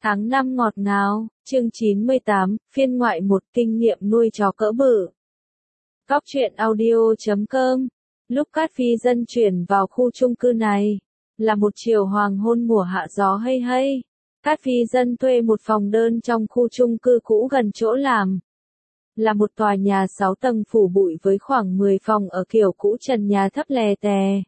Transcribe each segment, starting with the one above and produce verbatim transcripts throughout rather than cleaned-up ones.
Tháng năm ngọt ngào, chương chín mươi tám, phiên ngoại một kinh nghiệm nuôi chó cỡ bự. Góc truyện audio chấm com. Lúc Cát Phi Dân chuyển vào khu chung cư này, là một chiều hoàng hôn mùa hạ gió hây hây. Cát Phi Dân thuê một phòng đơn trong khu chung cư cũ gần chỗ làm. Là một tòa nhà sáu tầng phủ bụi với khoảng mười phòng ở kiểu cũ trần nhà thấp lè tè.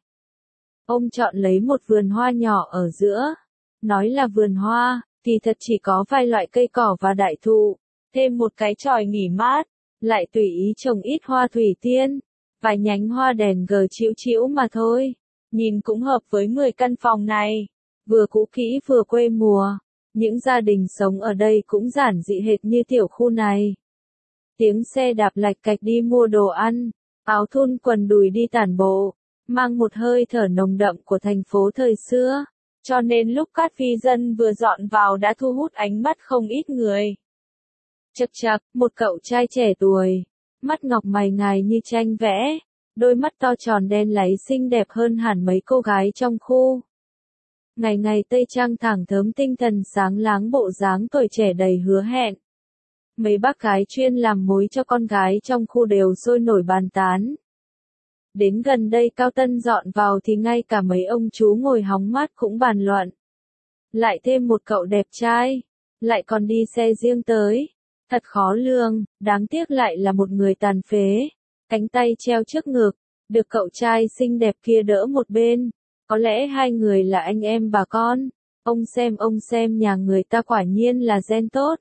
Ông chọn lấy một vườn hoa nhỏ ở giữa. Nói là vườn hoa, thì thật chỉ có vài loại cây cỏ và đại thụ, thêm một cái chòi nghỉ mát, lại tùy ý trồng ít hoa thủy tiên, vài nhánh hoa đèn gờ chiếu chiếu mà thôi. Nhìn cũng hợp với mười căn phòng này, vừa cũ kỹ vừa quê mùa. Những gia đình sống ở đây cũng giản dị hệt như tiểu khu này. Tiếng xe đạp lạch cạch đi mua đồ ăn, áo thun quần đùi đi tản bộ, mang một hơi thở nồng đậm của thành phố thời xưa. Cho nên lúc Cát Phi Dân vừa dọn vào đã thu hút ánh mắt không ít người. Chậc chậc, một cậu trai trẻ tuổi, mắt ngọc mày ngài như tranh vẽ, đôi mắt to tròn đen láy xinh đẹp hơn hẳn mấy cô gái trong khu. Ngày ngày tây trang thẳng thớm tinh thần sáng láng bộ dáng tuổi trẻ đầy hứa hẹn. Mấy bác gái chuyên làm mối cho con gái trong khu đều sôi nổi bàn tán. Đến gần đây Cao Tân dọn vào thì ngay cả mấy ông chú ngồi hóng mát cũng bàn luận. Lại thêm một cậu đẹp trai, lại còn đi xe riêng tới. Thật khó lường, đáng tiếc lại là một người tàn phế. Cánh tay treo trước ngực, được cậu trai xinh đẹp kia đỡ một bên. Có lẽ hai người là anh em bà con. Ông xem ông xem nhà người ta quả nhiên là gen tốt.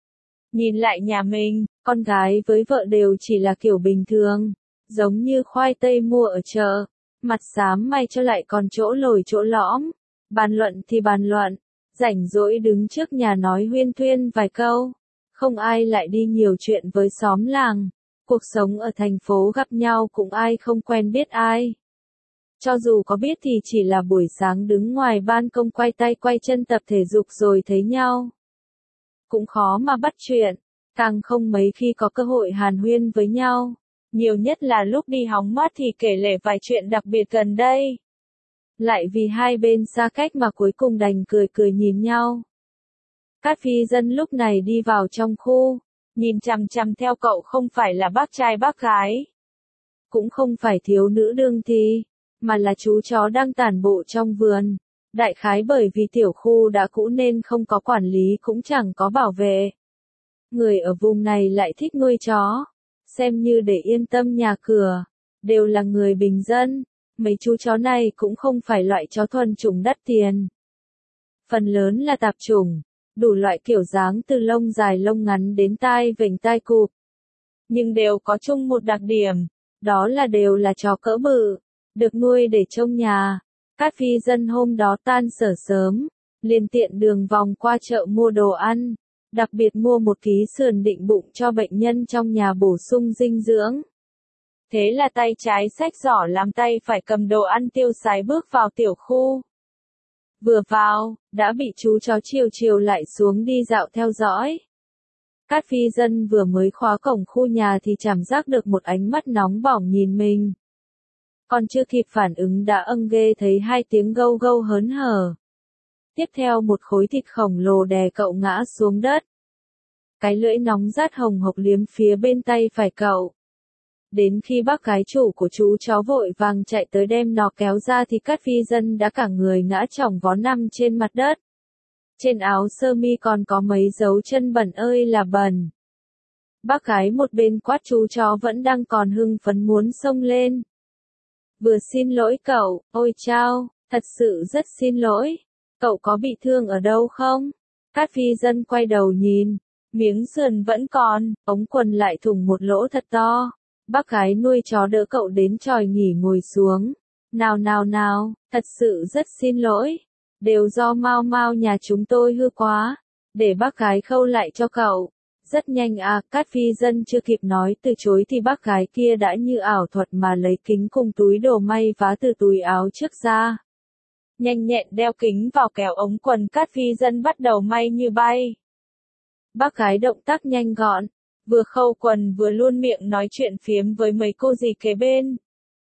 Nhìn lại nhà mình, con gái với vợ đều chỉ là kiểu bình thường. Giống như khoai tây mua ở chợ, mặt xám may cho lại còn chỗ lồi chỗ lõm. Bàn luận thì bàn luận, rảnh rỗi đứng trước nhà nói huyên thuyên vài câu. Không ai lại đi nhiều chuyện với xóm làng. Cuộc sống ở thành phố gặp nhau cũng ai không quen biết ai. Cho dù có biết thì chỉ là buổi sáng đứng ngoài ban công quay tay quay chân tập thể dục rồi thấy nhau. Cũng khó mà bắt chuyện, càng không mấy khi có cơ hội hàn huyên với nhau. Nhiều nhất là lúc đi hóng mát thì kể lể vài chuyện đặc biệt gần đây. Lại vì hai bên xa cách mà cuối cùng đành cười cười nhìn nhau. Cát Phi Dân lúc này đi vào trong khu, nhìn chằm chằm theo cậu không phải là bác trai bác gái. Cũng không phải thiếu nữ đương thi, mà là chú chó đang tản bộ trong vườn. Đại khái bởi vì tiểu khu đã cũ nên không có quản lý cũng chẳng có bảo vệ. Người ở vùng này lại thích nuôi chó. Xem như để yên tâm nhà cửa, đều là người bình dân, mấy chú chó này cũng không phải loại chó thuần chủng đắt tiền. Phần lớn là tạp chủng, đủ loại kiểu dáng từ lông dài lông ngắn đến tai vểnh tai cụp. Nhưng đều có chung một đặc điểm, đó là đều là chó cỡ bự, được nuôi để trông nhà. Cát Phi Dân hôm đó tan sở sớm, liền tiện đường vòng qua chợ mua đồ ăn. Đặc biệt mua một ký sườn định bụng cho bệnh nhân trong nhà bổ sung dinh dưỡng. Thế là tay trái xách giỏ làm tay phải cầm đồ ăn tiêu xài bước vào tiểu khu. Vừa vào, đã bị chú chó chiều chiều lại xuống đi dạo theo dõi. Cát Phi Dân vừa mới khóa cổng khu nhà thì cảm giác được một ánh mắt nóng bỏng nhìn mình. Còn chưa kịp phản ứng đã âng ghê thấy hai tiếng gâu gâu hớn hở. Tiếp theo một khối thịt khổng lồ đè cậu ngã xuống đất. Cái lưỡi nóng rát hồng hộc liếm phía bên tay phải cậu. Đến khi bác gái chủ của chú chó vội vàng chạy tới đem nó kéo ra thì Cát Phi Dân đã cả người ngã chỏng vó nằm trên mặt đất. Trên áo sơ mi còn có mấy dấu chân bẩn ơi là bẩn. Bác gái một bên quát chú chó vẫn đang còn hưng phấn muốn xông lên. Vừa xin lỗi cậu, ôi chao, thật sự rất xin lỗi. Cậu có bị thương ở đâu không? Cát Phi Dân quay đầu nhìn, miếng sườn vẫn còn, ống quần lại thủng một lỗ thật to. Bác gái nuôi chó đỡ cậu đến chòi nghỉ ngồi xuống. Nào nào nào, thật sự rất xin lỗi. Đều do Mao Mao nhà chúng tôi hư quá. Để bác gái khâu lại cho cậu. Rất nhanh à, Cát Phi Dân chưa kịp nói từ chối thì bác gái kia đã như ảo thuật mà lấy kính cùng túi đồ may vá từ túi áo trước ra. Nhanh nhẹn đeo kính vào kéo ống quần Cát Phi Dân bắt đầu may như bay. Bác gái động tác nhanh gọn, vừa khâu quần vừa luôn miệng nói chuyện phiếm với mấy cô dì kế bên.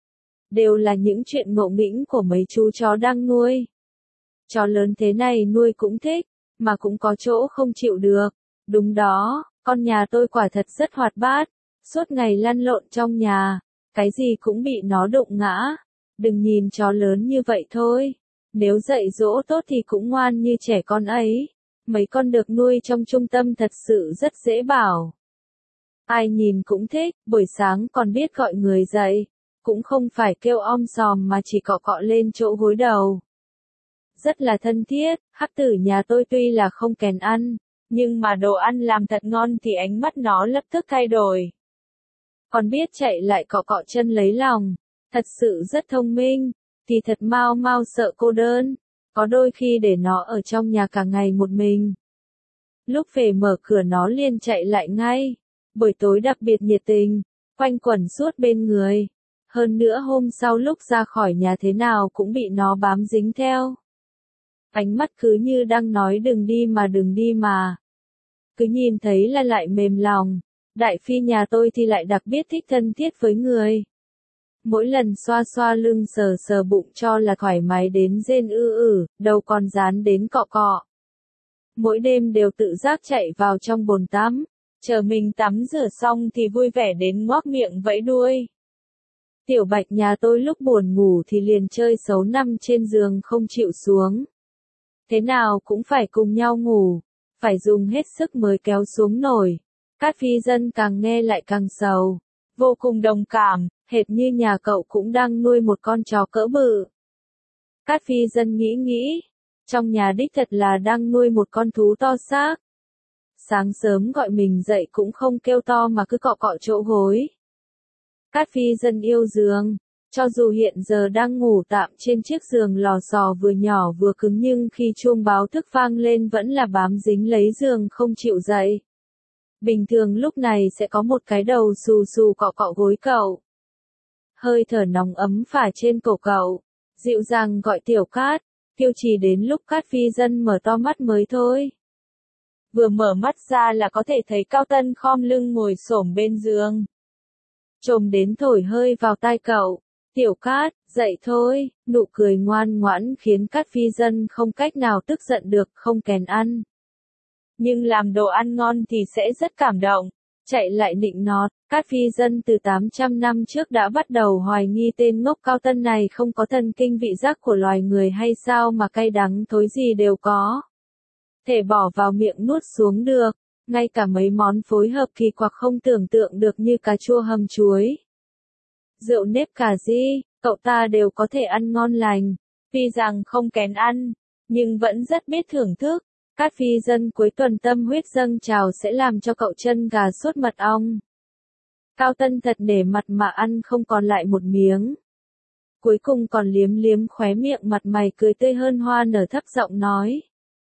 Đều là những chuyện ngộ nghĩnh của mấy chú chó đang nuôi. Chó lớn thế này nuôi cũng thích, mà cũng có chỗ không chịu được. Đúng đó, con nhà tôi quả thật rất hoạt bát, suốt ngày lăn lộn trong nhà, cái gì cũng bị nó đụng ngã. Đừng nhìn chó lớn như vậy thôi, nếu dạy dỗ tốt thì cũng ngoan như trẻ con ấy. Mấy con được nuôi trong trung tâm thật sự rất dễ bảo. Ai nhìn cũng thích, buổi sáng còn biết gọi người dậy, cũng không phải kêu om sòm mà chỉ cọ cọ lên chỗ gối đầu. Rất là thân thiết, hắc tử nhà tôi tuy là không kèn ăn, nhưng mà đồ ăn làm thật ngon thì ánh mắt nó lập tức thay đổi. Còn biết chạy lại cọ cọ chân lấy lòng, thật sự rất thông minh, thì thật mau mau sợ cô đơn, có đôi khi để nó ở trong nhà cả ngày một mình. Lúc về mở cửa nó liền chạy lại ngay, buổi tối đặc biệt nhiệt tình, quanh quẩn suốt bên người. Hơn nữa hôm sau lúc ra khỏi nhà thế nào cũng bị nó bám dính theo. Ánh mắt cứ như đang nói đừng đi mà đừng đi mà. Cứ nhìn thấy là lại mềm lòng. Đại phi nhà tôi thì lại đặc biệt thích thân thiết với người. Mỗi lần xoa xoa lưng sờ sờ bụng cho là thoải mái đến rên ư ử, đầu còn dán đến cọ cọ. Mỗi đêm đều tự giác chạy vào trong bồn tắm, chờ mình tắm rửa xong thì vui vẻ đến ngoác miệng vẫy đuôi. Tiểu Bạch nhà tôi lúc buồn ngủ thì liền chơi xấu nằm trên giường không chịu xuống. Thế nào cũng phải cùng nhau ngủ, phải dùng hết sức mới kéo xuống nổi. Cát Phi Dân càng nghe lại càng sầu, vô cùng đồng cảm, hệt như nhà cậu cũng đang nuôi một con chó cỡ bự. Cát Phi Dân nghĩ nghĩ, trong nhà đích thật là đang nuôi một con thú to xác. Sáng sớm gọi mình dậy cũng không kêu to mà cứ cọ cọ chỗ gối. Cát Phi Dân yêu giường, cho dù hiện giờ đang ngủ tạm trên chiếc giường lò xò vừa nhỏ vừa cứng nhưng khi chuông báo thức vang lên vẫn là bám dính lấy giường không chịu dậy. Bình thường lúc này sẽ có một cái đầu xù xù cọ cọ gối cậu. Hơi thở nóng ấm phả trên cổ cậu, dịu dàng gọi Tiểu Cát, Tiêu Chỉ đến lúc Cát Phi Dân mở to mắt mới thôi. Vừa mở mắt ra là có thể thấy Cao Tân khom lưng ngồi xổm bên giường. Trồm đến thổi hơi vào tai cậu, Tiểu Cát, dậy thôi, nụ cười ngoan ngoãn khiến Cát Phi Dân không cách nào tức giận được, không kèn ăn. Nhưng làm đồ ăn ngon thì sẽ rất cảm động, chạy lại nịnh nọt. Cát Phi Dân từ tám trăm năm trước đã bắt đầu hoài nghi tên ngốc Cao Tân này không có thần kinh vị giác của loài người hay sao mà cay đắng thối gì đều có. Thể bỏ vào miệng nuốt xuống được, ngay cả mấy món phối hợp kỳ quặc không tưởng tượng được như cà chua hầm chuối. Rượu nếp cà ri, cậu ta đều có thể ăn ngon lành, tuy rằng không kén ăn, nhưng vẫn rất biết thưởng thức. Cát Phi Dân cuối tuần tâm huyết dâng trào sẽ làm cho cậu chân gà sốt mật ong. Cao Tân thật nể mặt mà ăn không còn lại một miếng. Cuối cùng còn liếm liếm khóe miệng mặt mày cười tươi hơn hoa nở thấp giọng nói.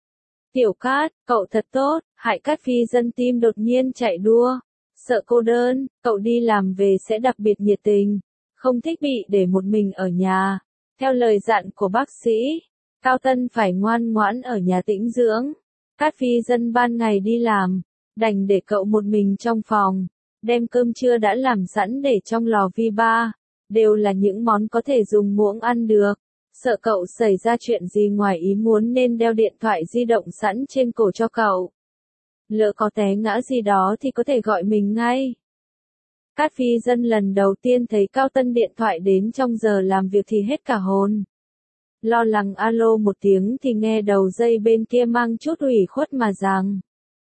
Tiểu Cát, cậu thật tốt, hại Cát Phi Dân tim đột nhiên chạy đua. Sợ cô đơn, cậu đi làm về sẽ đặc biệt nhiệt tình, không thích bị để một mình ở nhà. Theo lời dặn của bác sĩ, Cao Tân phải ngoan ngoãn ở nhà tĩnh dưỡng. Cát Phi Dân ban ngày đi làm, đành để cậu một mình trong phòng, đem cơm trưa đã làm sẵn để trong lò vi ba, đều là những món có thể dùng muỗng ăn được. Sợ cậu xảy ra chuyện gì ngoài ý muốn nên đeo điện thoại di động sẵn trên cổ cho cậu. Lỡ có té ngã gì đó thì có thể gọi mình ngay. Cát Phi Dân lần đầu tiên thấy Cao Tân điện thoại đến trong giờ làm việc thì hết cả hồn. Lo lắng alo một tiếng thì nghe đầu dây bên kia mang chút ủy khuất mà rằng.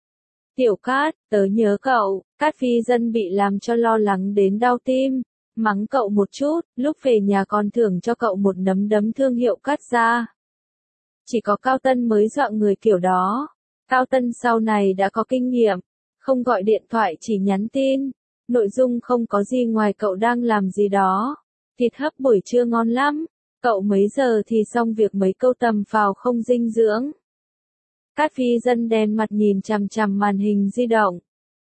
Tiểu Cát, tớ nhớ cậu. Cát Phi Dân bị làm cho lo lắng đến đau tim, mắng cậu một chút, lúc về nhà còn thưởng cho cậu một nấm đấm thương hiệu Cát Gia. Chỉ có Cao Tân mới dọa người kiểu đó. Cao Tân sau này đã có kinh nghiệm, không gọi điện thoại chỉ nhắn tin, nội dung không có gì ngoài cậu đang làm gì đó. Thịt hấp buổi trưa ngon lắm, cậu mấy giờ thì xong việc mấy câu tầm phào không dinh dưỡng. Cát Phi Dân đen mặt nhìn chằm chằm màn hình di động.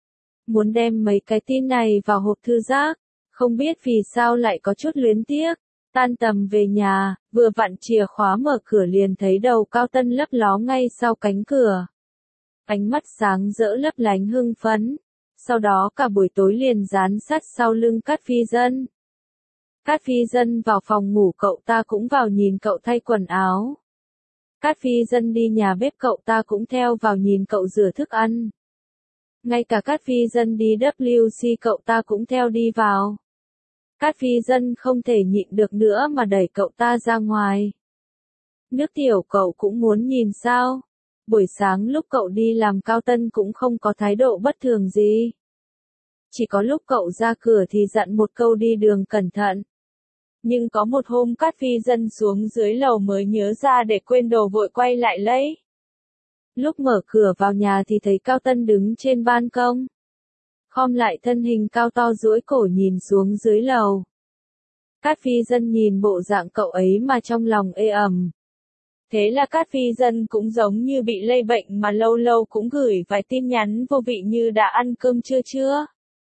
Muốn đem mấy cái tin này vào hộp thư rác, không biết vì sao lại có chút luyến tiếc. Tan tầm về nhà, vừa vặn chìa khóa mở cửa liền thấy đầu Cao Tân lấp ló ngay sau cánh cửa. Ánh mắt sáng rỡ lấp lánh hưng phấn, sau đó cả buổi tối liền dán sát sau lưng Cát Phi Dân. Cát Phi Dân vào phòng ngủ cậu ta cũng vào nhìn cậu thay quần áo. Cát Phi Dân đi nhà bếp cậu ta cũng theo vào nhìn cậu rửa thức ăn. Ngay cả Cát Phi Dân đi vê kép xê cậu ta cũng theo đi vào. Cát Phi Dân không thể nhịn được nữa mà đẩy cậu ta ra ngoài. Nước tiểu cậu cũng muốn nhìn sao? Buổi sáng lúc cậu đi làm Cao Tân cũng không có thái độ bất thường gì. Chỉ có lúc cậu ra cửa thì dặn một câu đi đường cẩn thận. Nhưng có một hôm Cát Phi Dân xuống dưới lầu mới nhớ ra để quên đồ vội quay lại lấy. Lúc mở cửa vào nhà thì thấy Cao Tân đứng trên ban công. Khom lại thân hình cao to duỗi cổ nhìn xuống dưới lầu. Cát Phi Dân nhìn bộ dạng cậu ấy mà trong lòng ê ẩm. Thế là Cát Phi Dân cũng giống như bị lây bệnh mà lâu lâu cũng gửi vài tin nhắn vô vị như đã ăn cơm chưa chưa?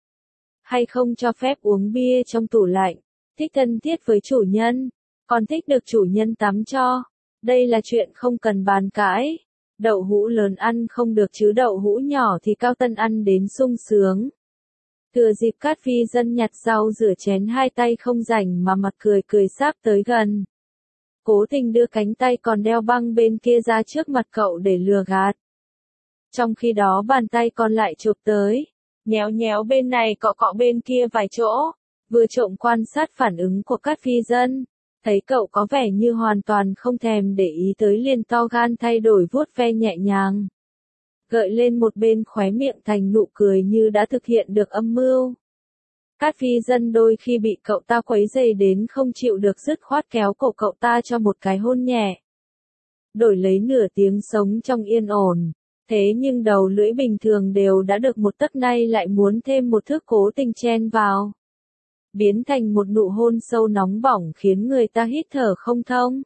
Hay không cho phép uống bia trong tủ lạnh? Thích thân thiết với chủ nhân, còn thích được chủ nhân tắm cho. Đây là chuyện không cần bàn cãi. Đậu hũ lớn ăn không được chứ đậu hũ nhỏ thì Cao Tân ăn đến sung sướng. Thừa dịp Cát Phi Dân nhặt rau rửa chén hai tay không rảnh mà mặt cười cười sáp tới gần. Cố tình đưa cánh tay còn đeo băng bên kia ra trước mặt cậu để lừa gạt. Trong khi đó bàn tay còn lại chụp tới, nhéo nhéo bên này cọ cọ bên kia vài chỗ, vừa trộm quan sát phản ứng của Cát Phi Dân. Thấy cậu có vẻ như hoàn toàn không thèm để ý tới liền to gan thay đổi vuốt ve nhẹ nhàng. Gợi lên một bên khóe miệng thành nụ cười như đã thực hiện được âm mưu. Cát Phi Dân đôi khi bị cậu ta quấy rầy đến không chịu được dứt khoát kéo cổ cậu ta cho một cái hôn nhẹ. Đổi lấy nửa tiếng sống trong yên ổn. Thế nhưng đầu lưỡi bình thường đều đã được một tấc nay lại muốn thêm một thước cố tình chen vào. Biến thành một nụ hôn sâu nóng bỏng khiến người ta hít thở không thông.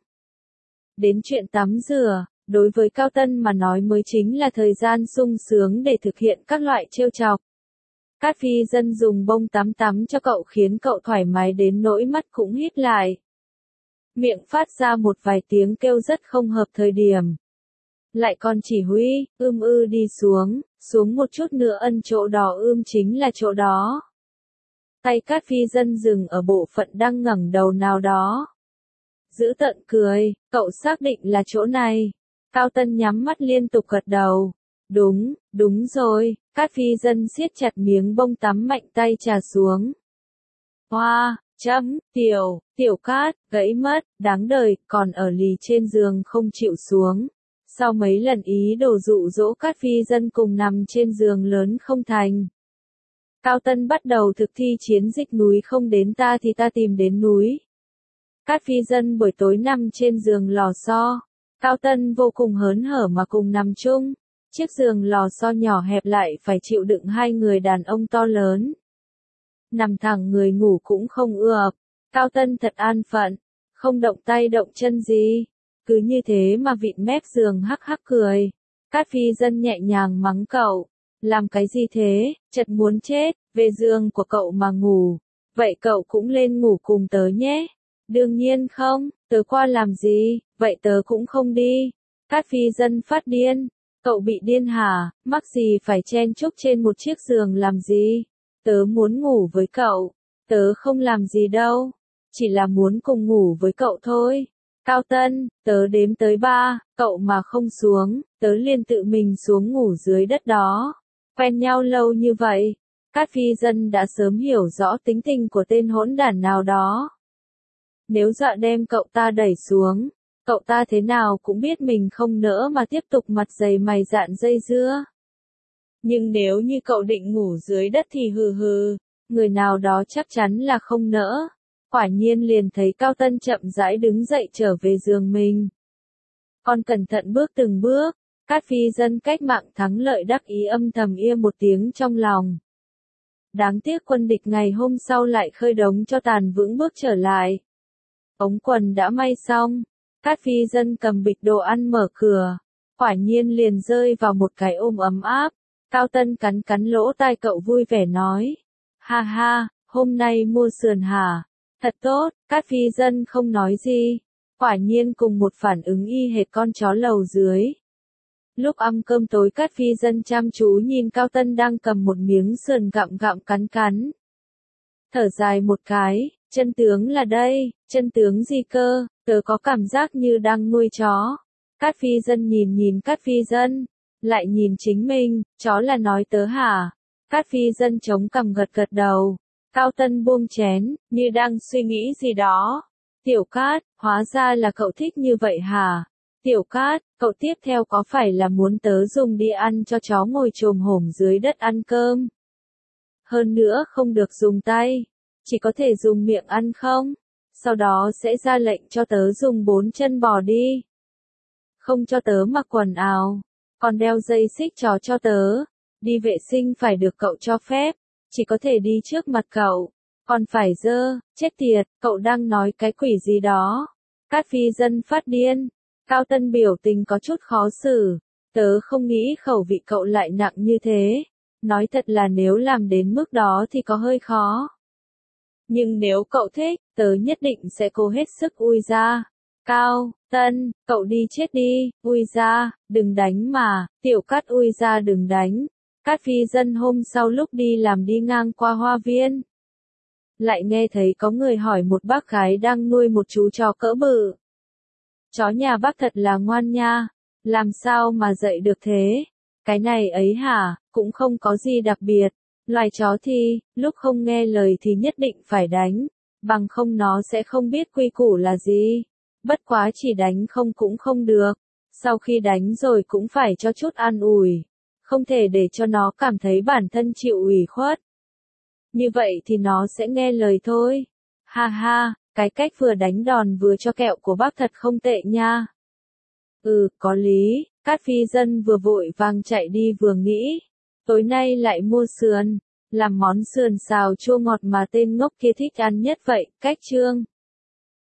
Đến chuyện tắm rửa, đối với Cao Tân mà nói mới chính là thời gian sung sướng để thực hiện các loại trêu chọc. Cát Phi Dân dùng bông tắm tắm cho cậu khiến cậu thoải mái đến nỗi mắt cũng híp lại. Miệng phát ra một vài tiếng kêu rất không hợp thời điểm. Lại còn chỉ huy, ưm ư đi xuống, xuống một chút nữa ân chỗ đó ưm chính là chỗ đó. Tay Cát Phi Dân dừng ở bộ phận đang ngẩng đầu nào đó. Giữ tận cười, cậu xác định là chỗ này. Cao Tân nhắm mắt liên tục gật đầu. Đúng, đúng rồi, Cát Phi Dân siết chặt miếng bông tắm mạnh tay trà xuống. Hoa, chấm, tiểu, tiểu Cát, gãy mất, đáng đời, còn ở lì trên giường không chịu xuống. Sau mấy lần ý đồ dụ dỗ Cát Phi Dân cùng nằm trên giường lớn không thành. Cao Tân bắt đầu thực thi chiến dịch núi không đến ta thì ta tìm đến núi. Cát Phi Dân buổi tối nằm trên giường lò xo. Cao Tân vô cùng hớn hở mà cùng nằm chung. Chiếc giường lò xo nhỏ hẹp lại phải chịu đựng hai người đàn ông to lớn. Nằm thẳng người ngủ cũng không ưa. Cao Tân thật an phận. Không động tay động chân gì. Cứ như thế mà vịn mép giường hắc hắc cười. Cát Phi Dân nhẹ nhàng mắng cậu. Làm cái gì thế, chật muốn chết, về giường của cậu mà ngủ. Vậy cậu cũng lên ngủ cùng tớ nhé. Đương nhiên không, tớ qua làm gì, vậy tớ cũng không đi. Cát Phi Dân phát điên. Cậu bị điên hả, mắc gì phải chen chúc trên một chiếc giường làm gì? Tớ muốn ngủ với cậu. Tớ không làm gì đâu. Chỉ là muốn cùng ngủ với cậu thôi. Cao Tân, tớ đếm tới ba, cậu mà không xuống, tớ liền tự mình xuống ngủ dưới đất đó. Quen nhau lâu như vậy, Cát Phi Dân đã sớm hiểu rõ tính tình của tên hỗn đản nào đó. Nếu dọa đem cậu ta đẩy xuống, cậu ta thế nào cũng biết mình không nỡ mà tiếp tục mặt dày mày dạn dây dưa. Nhưng nếu như cậu định ngủ dưới đất thì hừ hừ, người nào đó chắc chắn là không nỡ. Quả nhiên liền thấy Cao Tân chậm rãi đứng dậy trở về giường mình. Còn cẩn thận bước từng bước, Cát Phi Dân cách mạng thắng lợi đắc ý âm thầm ia một tiếng trong lòng. Đáng tiếc quân địch ngày hôm sau lại khơi đống cho tàn vững bước trở lại. Ống quần đã may xong, Cát Phi Dân cầm bịch đồ ăn mở cửa, quả nhiên liền rơi vào một cái ôm ấm áp. Cao Tân cắn cắn lỗ tai cậu vui vẻ nói. Ha ha, hôm nay mua sườn hả? Thật tốt, Cát Phi Dân không nói gì. Quả nhiên cùng một phản ứng y hệt con chó lầu dưới. Lúc ăn cơm tối Cát Phi Dân chăm chú nhìn Cao Tân đang cầm một miếng sườn gặm gặm cắn cắn. Thở dài một cái, chân tướng là đây, chân tướng gì cơ, tớ có cảm giác như đang nuôi chó. Cát Phi Dân nhìn nhìn Cát Phi Dân, lại nhìn chính mình, chó là nói tớ hả? Cát Phi Dân chống cằm gật gật đầu. Cao Tân buông chén, như đang suy nghĩ gì đó. Tiểu Cát, hóa ra là cậu thích như vậy hả? Tiểu Cát, cậu tiếp theo có phải là muốn tớ dùng đi ăn cho chó ngồi chồm hổm dưới đất ăn cơm? Hơn nữa không được dùng tay, chỉ có thể dùng miệng ăn không? Sau đó sẽ ra lệnh cho tớ dùng bốn chân bò đi. Không cho tớ mặc quần áo, còn đeo dây xích chó cho tớ. Đi vệ sinh phải được cậu cho phép, chỉ có thể đi trước mặt cậu, còn phải dơ, chết tiệt, cậu đang nói cái quỷ gì đó. Cát Phi Dân phát điên. Cao Tân biểu tình có chút khó xử. Tớ không nghĩ khẩu vị cậu lại nặng như thế. Nói thật là nếu làm đến mức đó thì có hơi khó. Nhưng nếu cậu thích, tớ nhất định sẽ cố hết sức ui ra. Cao Tân, cậu đi chết đi, ui ra, đừng đánh mà, Tiểu Cát ui ra đừng đánh. Cát Phi Dân hôm sau lúc đi làm đi ngang qua hoa viên. Lại nghe thấy có người hỏi một bác gái đang nuôi một chú chó cỡ bự. Chó nhà bác thật là ngoan nha, làm sao mà dạy được thế? Cái này ấy hả, cũng không có gì đặc biệt. Loài chó thì, lúc không nghe lời thì nhất định phải đánh, bằng không nó sẽ không biết quy củ là gì. Bất quá chỉ đánh không cũng không được, sau khi đánh rồi cũng phải cho chút an ủi, không thể để cho nó cảm thấy bản thân chịu ủy khuất. Như vậy thì nó sẽ nghe lời thôi. Ha ha, cái cách vừa đánh đòn vừa cho kẹo của bác thật không tệ nha. Ừ, có lý. Cát Phi Dân vừa vội vàng chạy đi vừa nghĩ, tối nay lại mua sườn, làm món sườn xào chua ngọt mà tên ngốc kia thích ăn nhất vậy. Cách chương